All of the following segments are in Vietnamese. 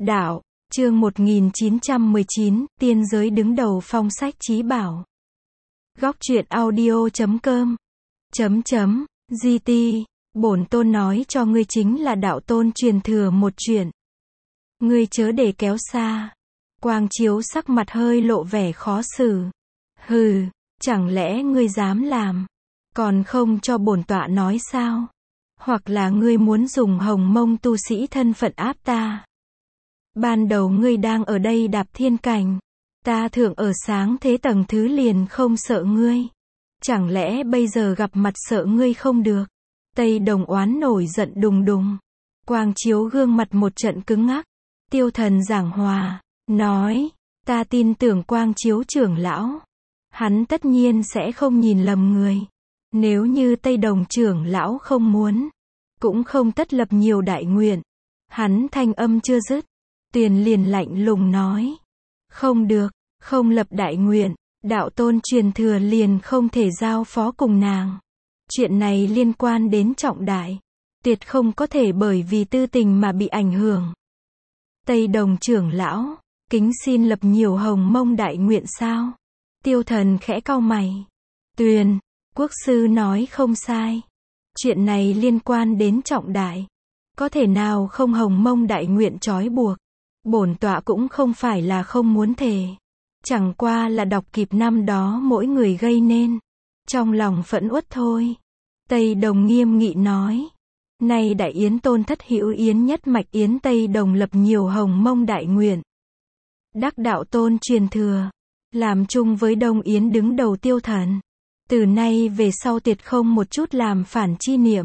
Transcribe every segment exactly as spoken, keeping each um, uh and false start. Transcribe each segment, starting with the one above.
Đạo, chương một nghìn chín trăm mười chín, tiên giới đứng đầu phong sách chí bảo. Góc truyện audio chấm com chấm chấm gt Bổn tôn nói cho ngươi chính là đạo tôn truyền thừa một chuyện. Ngươi chớ để kéo xa. Quang Chiếu sắc mặt hơi lộ vẻ khó xử. Hừ, chẳng lẽ ngươi dám làm? Còn không cho bổn tọa nói sao? Hoặc là ngươi muốn dùng Hồng Mông tu sĩ thân phận áp ta? Ban đầu ngươi đang ở đây đạp thiên cảnh, ta thượng ở sáng thế tầng thứ liền không sợ ngươi. Chẳng lẽ bây giờ gặp mặt sợ ngươi không được? Tây Đồng oán nổi giận đùng đùng. Quang Chiếu gương mặt một trận cứng ngắc. Tiêu Thần giảng hòa, nói, ta tin tưởng Quang Chiếu trưởng lão. Hắn tất nhiên sẽ không nhìn lầm người. Nếu như Tây Đồng trưởng lão không muốn, cũng không tất lập nhiều đại nguyện. Hắn thanh âm chưa dứt, Tuyền liền lạnh lùng nói, không được, không lập đại nguyện, đạo tôn truyền thừa liền không thể giao phó cùng nàng. Chuyện này liên quan đến trọng đại, tuyệt không có thể bởi vì tư tình mà bị ảnh hưởng. Tây Đồng trưởng lão, kính xin lập nhiều Hồng Mông đại nguyện sao? Tiêu Thần khẽ cau mày. Tuyền, quốc sư nói không sai. Chuyện này liên quan đến trọng đại, có thể nào không Hồng Mông đại nguyện trói buộc? Bổn tọa cũng không phải là không muốn thề, chẳng qua là đọc kịp năm đó mỗi người gây nên, trong lòng phẫn uất thôi. Tây Đồng nghiêm nghị nói, nay đại yến tôn thất hữu yến nhất mạch yến Tây Đồng lập nhiều Hồng Mông đại nguyện, đắc đạo tôn truyền thừa, làm chung với Đông Yến đứng đầu Tiêu Thần, từ nay về sau tuyệt không một chút làm phản chi niệm.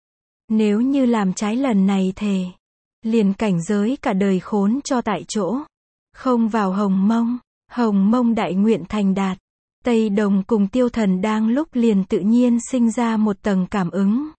Nếu như làm trái lần này thề, liền cảnh giới cả đời khốn cho tại chỗ, không vào Hồng Mông. Hồng Mông đại nguyện thành đạt, Tây Đồng cùng Tiêu Thần đang lúc liền tự nhiên sinh ra một tầng cảm ứng.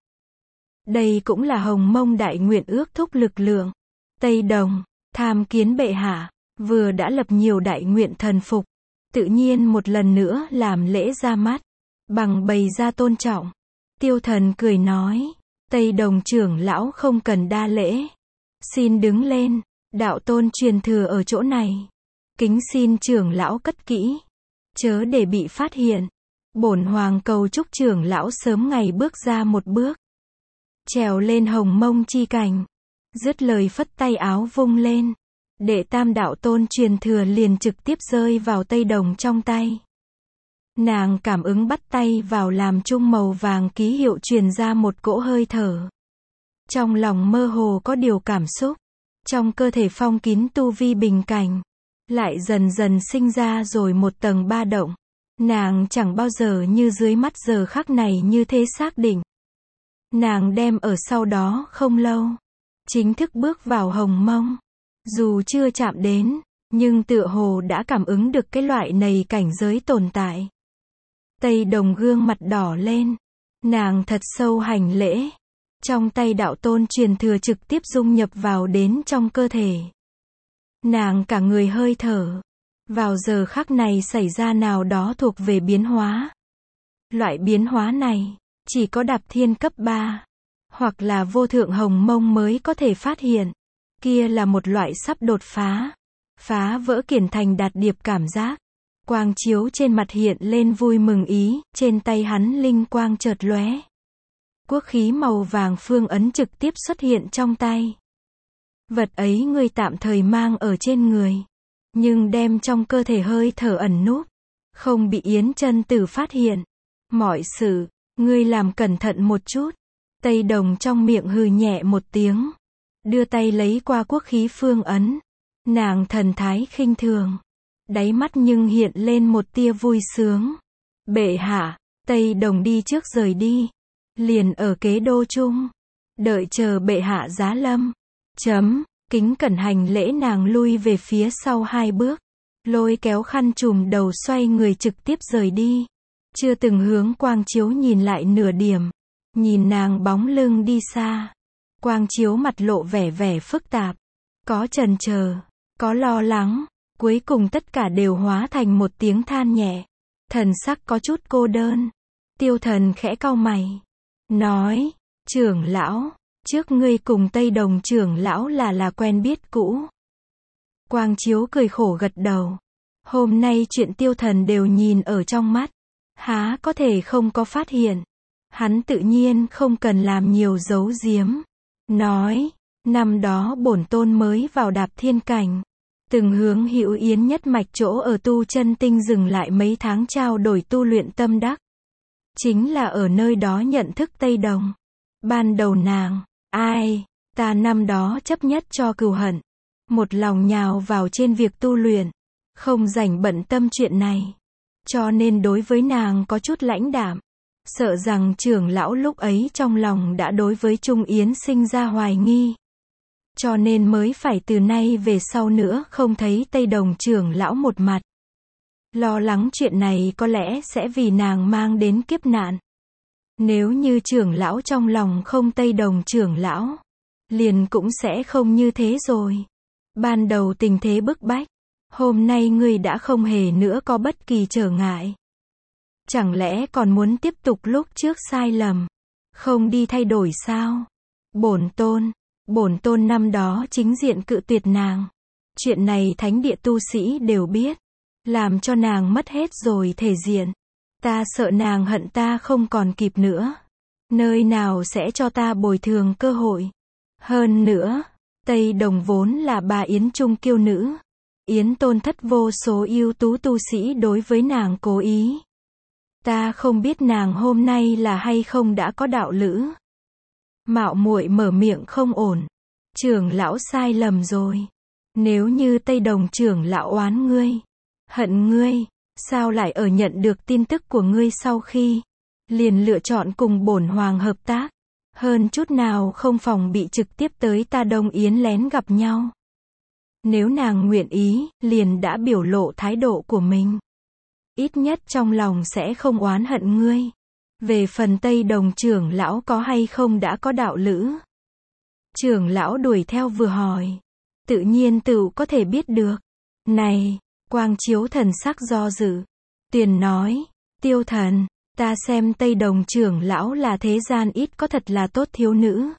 Đây cũng là Hồng Mông đại nguyện ước thúc lực lượng. Tây Đồng, tham kiến bệ hạ, vừa đã lập nhiều đại nguyện thần phục, tự nhiên một lần nữa làm lễ ra mắt, bằng bày ra tôn trọng. Tiêu Thần cười nói, Tây Đồng trưởng lão không cần đa lễ. Xin đứng lên, đạo tôn truyền thừa ở chỗ này. Kính xin trưởng lão cất kỹ, chớ để bị phát hiện. Bổn hoàng cầu chúc trưởng lão sớm ngày bước ra một bước, trèo lên Hồng Mông chi cảnh. Dứt lời phất tay áo vung lên, đệ tam đạo tôn truyền thừa liền trực tiếp rơi vào Tây Đồng trong tay. Nàng cảm ứng bắt tay vào làm chung màu vàng ký hiệu truyền ra một cỗ hơi thở. Trong lòng mơ hồ có điều cảm xúc, trong cơ thể phong kín tu vi bình cảnh, lại dần dần sinh ra rồi một tầng ba động. Nàng chẳng bao giờ như dưới mắt giờ khắc này như thế xác định. Nàng đem ở sau đó không lâu, chính thức bước vào Hồng Mông. Dù chưa chạm đến, nhưng tựa hồ đã cảm ứng được cái loại này cảnh giới tồn tại. Tây Đồng gương mặt đỏ lên, nàng thật sâu hành lễ. Trong tay đạo tôn truyền thừa trực tiếp dung nhập vào đến trong cơ thể. Nàng cả người hơi thở, vào giờ khắc này xảy ra nào đó thuộc về biến hóa. Loại biến hóa này, chỉ có đạp thiên cấp ba, hoặc là vô thượng Hồng Mông mới có thể phát hiện. Kia là một loại sắp đột phá, phá vỡ kiển thành đạt điệp cảm giác. Quang Chiếu trên mặt hiện lên vui mừng ý, trên tay hắn linh quang chợt lóe. Quốc khí màu vàng phương ấn trực tiếp xuất hiện trong tay. Vật ấy ngươi tạm thời mang ở trên người, nhưng đem trong cơ thể hơi thở ẩn núp, không bị Yến chân tử phát hiện. Mọi sự, ngươi làm cẩn thận một chút. Tây Đồng trong miệng hừ nhẹ một tiếng, đưa tay lấy qua quốc khí phương ấn. Nàng thần thái khinh thường, đáy mắt nhưng hiện lên một tia vui sướng. Bệ hạ, Tây Đồng đi trước rời đi, liền ở kế đô chung, đợi chờ bệ hạ giá lâm. Chấm, kính cẩn hành lễ. Nàng lui về phía sau hai bước, lôi kéo khăn trùm đầu xoay người trực tiếp rời đi. Chưa từng hướng Quang Chiếu nhìn lại nửa điểm. Nhìn nàng bóng lưng đi xa, Quang Chiếu mặt lộ vẻ vẻ phức tạp, có chần chờ, có lo lắng, cuối cùng tất cả đều hóa thành một tiếng than nhẹ. Thần sắc có chút cô đơn. Tiêu Thần khẽ cau mày, nói, trưởng lão, trước ngươi cùng Tây Đồng trưởng lão là là quen biết cũ. Quang Chiếu cười khổ gật đầu. Hôm nay chuyện Tiêu Thần đều nhìn ở trong mắt. Há có thể không có phát hiện. Hắn tự nhiên không cần làm nhiều giấu giếm. Nói, năm đó bổn tôn mới vào Đạp Thiên Cảnh. Từng hướng Hữu Yến nhất mạch chỗ ở tu chân tinh dừng lại mấy tháng trao đổi tu luyện tâm đắc. Chính là ở nơi đó nhận thức Tây Đồng. Ban đầu nàng, ai, ta năm đó chấp nhất cho cừu hận. Một lòng nhào vào trên việc tu luyện. Không rảnh bận tâm chuyện này. Cho nên đối với nàng có chút lãnh đạm. Sợ rằng trưởng lão lúc ấy trong lòng đã đối với Trung Yến sinh ra hoài nghi. Cho nên mới phải từ nay về sau nữa không thấy Tây Đồng trưởng lão một mặt. Lo lắng chuyện này có lẽ sẽ vì nàng mang đến kiếp nạn. Nếu như trưởng lão trong lòng không Tây Đồng trưởng lão, liền cũng sẽ không như thế rồi. Ban đầu tình thế bức bách, hôm nay ngươi đã không hề nữa có bất kỳ trở ngại. Chẳng lẽ còn muốn tiếp tục lúc trước sai lầm, không đi thay đổi sao? Bổn tôn, bổn tôn năm đó chính diện cự tuyệt nàng. Chuyện này thánh địa tu sĩ đều biết, làm cho nàng mất hết rồi thể diện. Ta sợ nàng hận ta không còn kịp nữa. Nơi nào sẽ cho ta bồi thường cơ hội. Hơn nữa, Tây Đồng vốn là bà Yến Trung kiêu nữ. Yến tôn thất vô số ưu tú tu sĩ đối với nàng cố ý. Ta không biết nàng hôm nay là hay không đã có đạo lữ. Mạo muội mở miệng không ổn. Trưởng lão sai lầm rồi. Nếu như Tây Đồng trưởng lão oán ngươi, hận ngươi, sao lại ở nhận được tin tức của ngươi sau khi liền lựa chọn cùng bổn hoàng hợp tác, hơn chút nào không phòng bị trực tiếp tới ta Đông Yến lén gặp nhau. Nếu nàng nguyện ý, liền đã biểu lộ thái độ của mình. Ít nhất trong lòng sẽ không oán hận ngươi. Về phần Tây Đồng trưởng lão có hay không đã có đạo lữ. Trưởng lão đuổi theo vừa hỏi. Tự nhiên tự có thể biết được. Này, Quang Chiếu thần sắc do dự. Tuyền nói, Tiêu Thần, ta xem Tây Đồng trưởng lão là thế gian ít có thật là tốt thiếu nữ.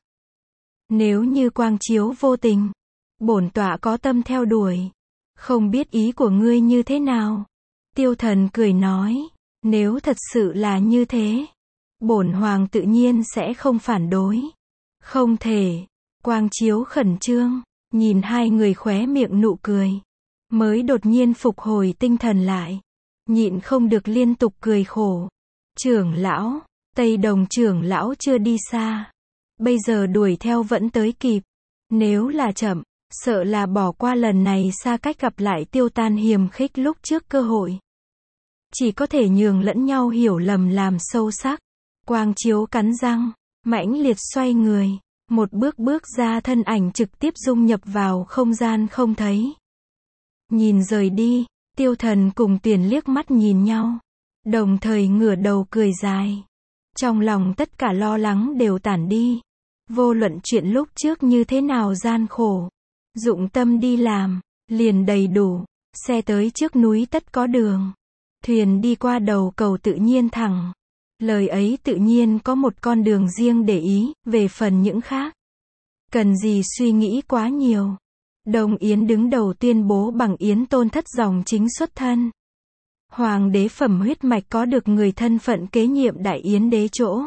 Nếu như Quang Chiếu vô tình, bổn tọa có tâm theo đuổi. Không biết ý của ngươi như thế nào? Tiêu Thần cười nói, nếu thật sự là như thế, bổn hoàng tự nhiên sẽ không phản đối. Không thể. Quang Chiếu khẩn trương, nhìn hai người khóe miệng nụ cười, mới đột nhiên phục hồi tinh thần lại, nhịn không được liên tục cười khổ. Trưởng lão, Tây Đồng trưởng lão chưa đi xa, bây giờ đuổi theo vẫn tới kịp. Nếu là chậm, sợ là bỏ qua lần này xa cách gặp lại tiêu tan hiềm khích lúc trước cơ hội. Chỉ có thể nhường lẫn nhau hiểu lầm làm sâu sắc. Quang Chiếu cắn răng, mãnh liệt xoay người, một bước bước ra thân ảnh trực tiếp dung nhập vào không gian không thấy. Nhìn rời đi, Tiêu Thần cùng Tuyền liếc mắt nhìn nhau, đồng thời ngửa đầu cười dài. Trong lòng tất cả lo lắng đều tản đi. Vô luận chuyện lúc trước như thế nào gian khổ, dụng tâm đi làm, liền đầy đủ. Xe tới trước núi tất có đường, thuyền đi qua đầu cầu tự nhiên thẳng. Lời ấy tự nhiên có một con đường riêng để ý, về phần những khác, cần gì suy nghĩ quá nhiều. Đông Yến đứng đầu tuyên bố bằng Yến tôn thất dòng chính xuất thân. Hoàng đế phẩm huyết mạch có được người thân phận kế nhiệm Đại Yến đế chỗ.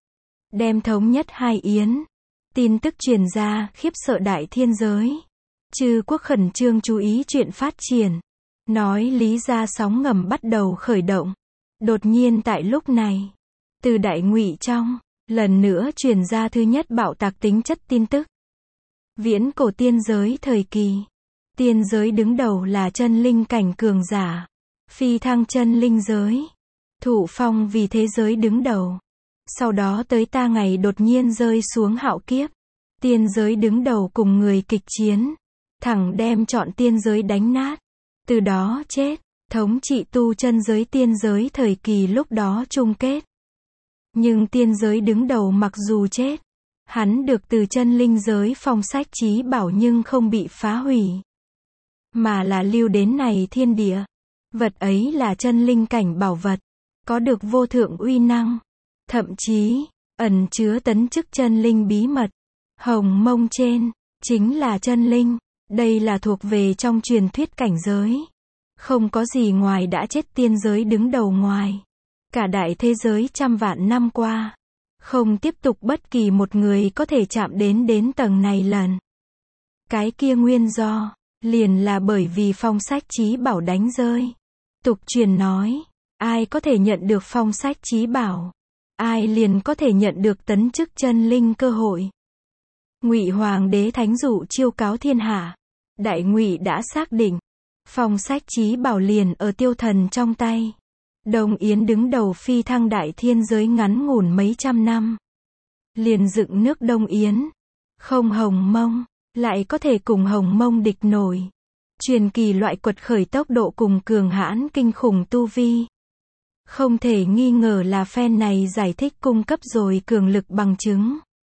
Đem thống nhất hai Yến. Tin tức truyền ra, khiếp sợ đại thiên giới. Chư quốc khẩn trương chú ý chuyện phát triển. Nói lý ra sóng ngầm bắt đầu khởi động. Đột nhiên tại lúc này, từ Đại Ngụy trong, lần nữa truyền ra thứ nhất bạo tạc tính chất tin tức. Viễn cổ tiên giới thời kỳ, tiên giới đứng đầu là chân linh cảnh cường giả, phi thăng chân linh giới, thụ phong vì thế giới đứng đầu. Sau đó tới ta ngày đột nhiên rơi xuống hạo kiếp, tiên giới đứng đầu cùng người kịch chiến, thẳng đem chọn tiên giới đánh nát, từ đó chết, thống trị tu chân giới tiên giới thời kỳ lúc đó chung kết. Nhưng tiên giới đứng đầu mặc dù chết, hắn được từ chân linh giới phong sách chí bảo nhưng không bị phá hủy, mà là lưu đến này thiên địa. Vật ấy là chân linh cảnh bảo vật, có được vô thượng uy năng, thậm chí ẩn chứa tấn chức chân linh bí mật. Hồng mông trên chính là chân linh, Đây là thuộc về trong truyền thuyết cảnh giới. Không có gì ngoài đã chết tiên giới đứng đầu ngoài. Cả đại thế giới trăm vạn năm qua. Không tiếp tục bất kỳ một người có thể chạm đến đến tầng này lần. Cái kia nguyên do, liền là bởi vì phong sách chí bảo đánh rơi. Tục truyền nói, ai có thể nhận được phong sách chí bảo, ai liền có thể nhận được tấn chức chân linh cơ hội. Ngụy Hoàng đế thánh dụ chiêu cáo thiên hạ. Đại Ngụy đã xác định, phong sách chí bảo liền ở Tiêu Thần trong tay. Đông Yến đứng đầu phi thăng đại thiên giới ngắn ngủn mấy trăm năm. Liền dựng nước Đông Yến. Không Hồng Mông, lại có thể cùng Hồng Mông địch nổi. Truyền kỳ loại quật khởi tốc độ cùng cường hãn kinh khủng tu vi. Không thể nghi ngờ là phen này giải thích cung cấp rồi cường lực bằng chứng.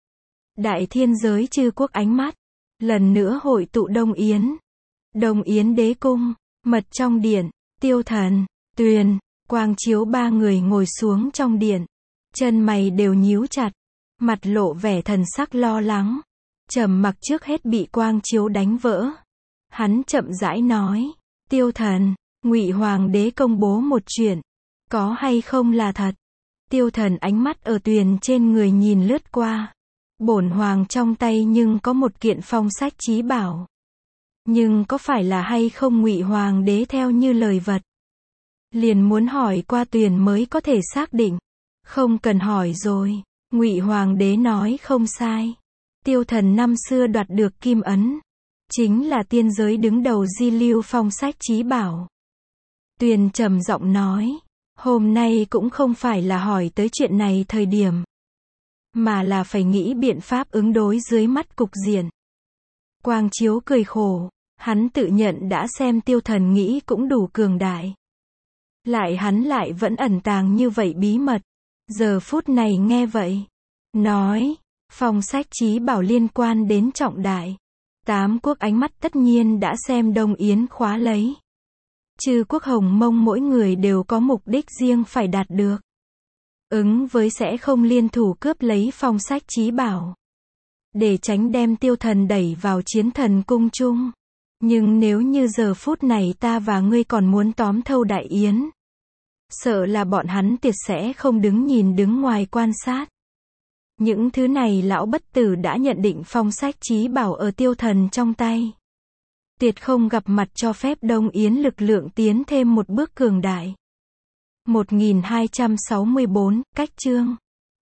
Đại thiên giới chư quốc ánh mắt, lần nữa hội tụ Đông Yến. Đông Yến đế cung, mật trong điện, Tiêu Thần, Tuyền, Quang Chiếu ba người ngồi xuống trong điện. Chân mày đều nhíu chặt, mặt lộ vẻ thần sắc lo lắng. Trầm mặc trước hết bị Quang Chiếu đánh vỡ. Hắn chậm rãi nói, Tiêu Thần, Ngụy Hoàng đế công bố một chuyện, có hay không là thật? Tiêu Thần ánh mắt ở Tuyền trên người nhìn lướt qua. Bổn hoàng trong tay nhưng có một kiện phong sách chí bảo. Nhưng có phải là hay không Ngụy Hoàng đế theo như lời vật? Liền muốn hỏi qua Tuyền mới có thể xác định. Không cần hỏi rồi, Ngụy Hoàng đế nói không sai. Tiêu Thần năm xưa đoạt được kim ấn, chính là tiên giới đứng đầu di lưu phong sách chí bảo. Tuyền trầm giọng nói, hôm nay cũng không phải là hỏi tới chuyện này thời điểm, mà là phải nghĩ biện pháp ứng đối dưới mắt cục diện. Quang Chiếu cười khổ, hắn tự nhận đã xem Tiêu Thần nghĩ cũng đủ cường đại. Lại hắn lại vẫn ẩn tàng như vậy bí mật. Giờ phút này nghe vậy, nói, phong sách chí bảo liên quan đến trọng đại. Tám quốc ánh mắt tất nhiên đã xem Đông Yến khóa lấy. Chư quốc Hồng Mông mỗi người đều có mục đích riêng phải đạt được. Ứng với sẽ không liên thủ cướp lấy phong sách chí bảo. Để tránh đem Tiêu Thần đẩy vào chiến thần cung chung. Nhưng nếu như giờ phút này ta và ngươi còn muốn tóm thâu Đại Yến, sợ là bọn hắn tuyệt sẽ không đứng nhìn đứng ngoài quan sát. Những thứ này lão bất tử đã nhận định phong sách chí bảo ở Tiêu Thần trong tay. Tuyệt không gặp mặt cho phép Đông Yến lực lượng tiến thêm một bước cường đại. một nghìn hai trăm sáu mươi bốn, cách chương